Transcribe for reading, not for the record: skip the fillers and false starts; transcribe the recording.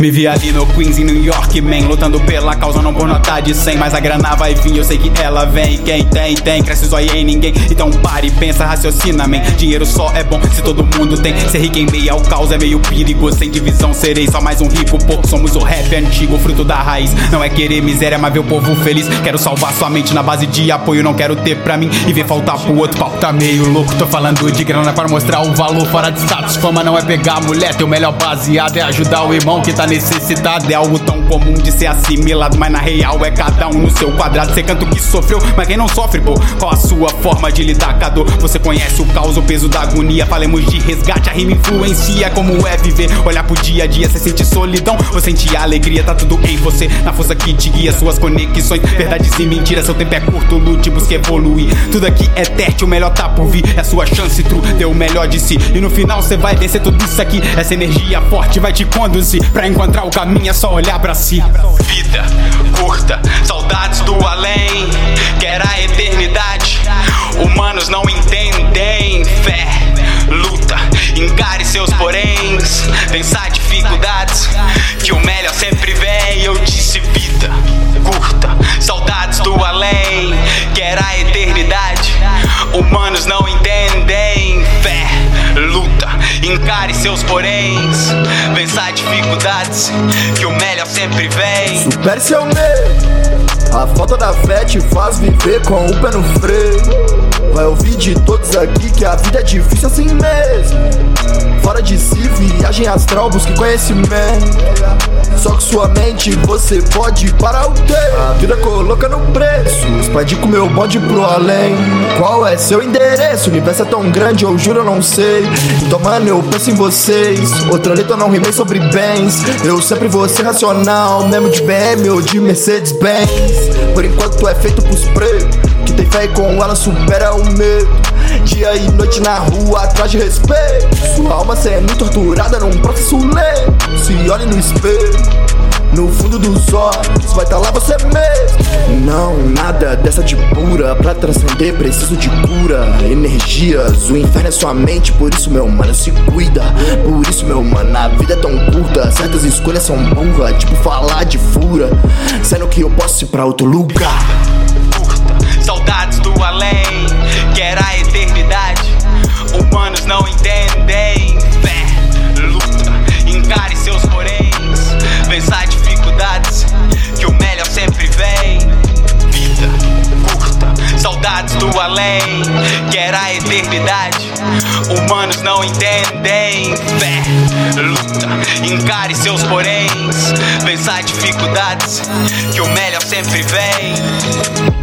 Vivi ali no Queens, em New York, man, lutando pela causa, não por nota de 100. Mas a grana vai vir, eu sei que ela vem. Quem tem, cresce zóio em ninguém. Então pare, pensa, raciocina, man. Dinheiro só é bom se todo mundo tem. Ser rico em meio ao caos é meio perigoso. Sem divisão serei só mais um rico pouco. Somos o rap antigo, fruto da raiz. Não é querer miséria, mas ver o povo feliz. Quero salvar sua mente na base de apoio. Não quero ter pra mim e ver faltar pro outro. Pau tá meio louco, tô falando de grana para mostrar o valor. Fora de status, fama não é pegar a mulher. Teu melhor baseado é ajudar o irmão que tá necessitado. É algo tão comum de ser assimilado, mas na real é cada um no seu quadrado. Cê canta o que sofreu, mas quem não sofre, pô? Qual a sua forma de lidar com a dor? Você conhece o caos, o peso da agonia. Falemos de resgate, a rima influencia como é viver. Olhar pro dia a dia, cê sente solidão ou sente alegria, tá tudo em você. Na força que te guia, suas conexões, verdades e mentiras. Seu tempo é curto, lute, busque evoluir. Tudo aqui é teste, o melhor tá por vir. É sua chance, true, dê o melhor de si. E no final cê vai vencer tudo isso aqui. Essa energia forte vai te conduzir. Pra encontrar o caminho é só olhar pra si. Vida curta, saudades do além. Quer a eternidade, humanos não entendem. Fé, luta, encare seus poréns. Vença dificuldades, que o melhor sempre vem. Eu disse vida curta, saudades do além. Quer a eternidade, humanos não entendem. Fé, luta, encare seus poréns. Vença dificuldades, que o melhor sempre vem. Supere seu medo, a falta da fé te faz viver com o pé no freio. Vai ouvir de todos aqui que a vida é difícil assim mesmo. Fora de si, viagem astral, busque conhecimento. Só que sua mente você pode parar o tempo. A vida coloca no preço, expande com meu bonde pro além. Qual é seu endereço? O universo é tão grande, eu juro eu não sei. Então mano, eu penso em vocês. Outra letra eu não rimei sobre bens. Eu sempre vou ser racional, mesmo de BM ou de Mercedes-Benz. Por enquanto é feito pros pretos que tem fé e com ela supera o medo. Dia e noite na rua atrás de respeito. Sua alma sendo torturada num processo lento. Se olhe no espelho, no fundo dos olhos vai tá lá você mesmo. Não, nada dessa de pura. Pra transcender preciso de cura. Energias, o inferno é sua mente. Por isso meu mano, se cuida. Por isso meu mano, a vida é tão curta. Certas escolhas são burras, tipo falar de fura. Sendo que eu posso ir pra outro lugar. Saudades do além, quer a eternidade, humanos não entendem. Fé, luta, encare seus poréns. Vença dificuldades, que o melhor sempre vem. Vida curta, saudades do além, quer a eternidade, humanos não entendem. Fé, luta, encare seus poréns. Vença dificuldades, que o melhor sempre vem.